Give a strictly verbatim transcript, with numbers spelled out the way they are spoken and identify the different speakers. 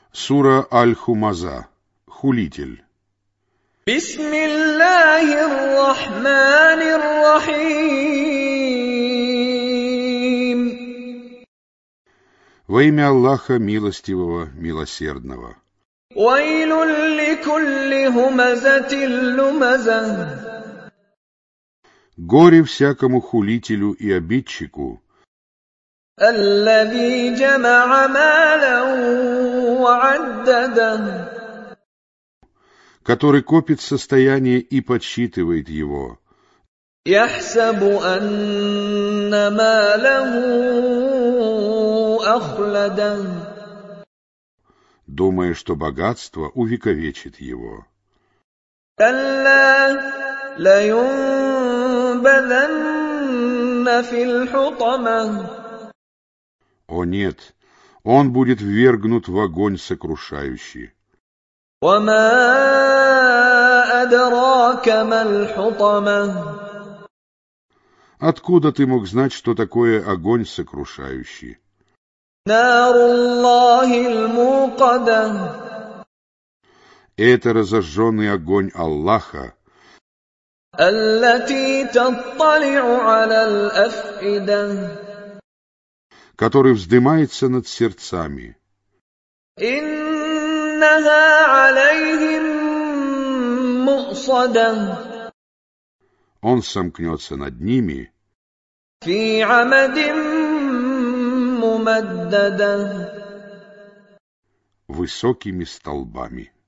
Speaker 1: Сура Аль-Хумаза. Хулитель.
Speaker 2: Бисмиллахир-рахманир-рахим.
Speaker 1: Во имя Аллаха Милостивого, Милосердного.
Speaker 2: Вайлюн ликулли хумазатин лумаза.
Speaker 1: Горе всякому хулителю и обидчику,
Speaker 2: الذي جمع مالا وعدده.
Speaker 1: который копит состояние и подсчитывает его,
Speaker 2: يحسب أن ماله أخلده.
Speaker 1: думая, что богатство увековечит его.
Speaker 2: كلا لينبذن في الحطمة.
Speaker 1: О нет, он будет ввергнут в огонь сокрушающий.
Speaker 2: وما أدراك ما الحطمة.
Speaker 1: Откуда ты мог знать, что такое огонь сокрушающий?
Speaker 2: نار الله الموقدة.
Speaker 1: Это разожженный огонь Аллаха,
Speaker 2: التي تطلع على الأفئدة.
Speaker 1: который вздымается над сердцами.
Speaker 2: إنها عليهم مؤصدة.
Speaker 1: Он сомкнется над ними
Speaker 2: في عمد ممددة.
Speaker 1: высокими столбами.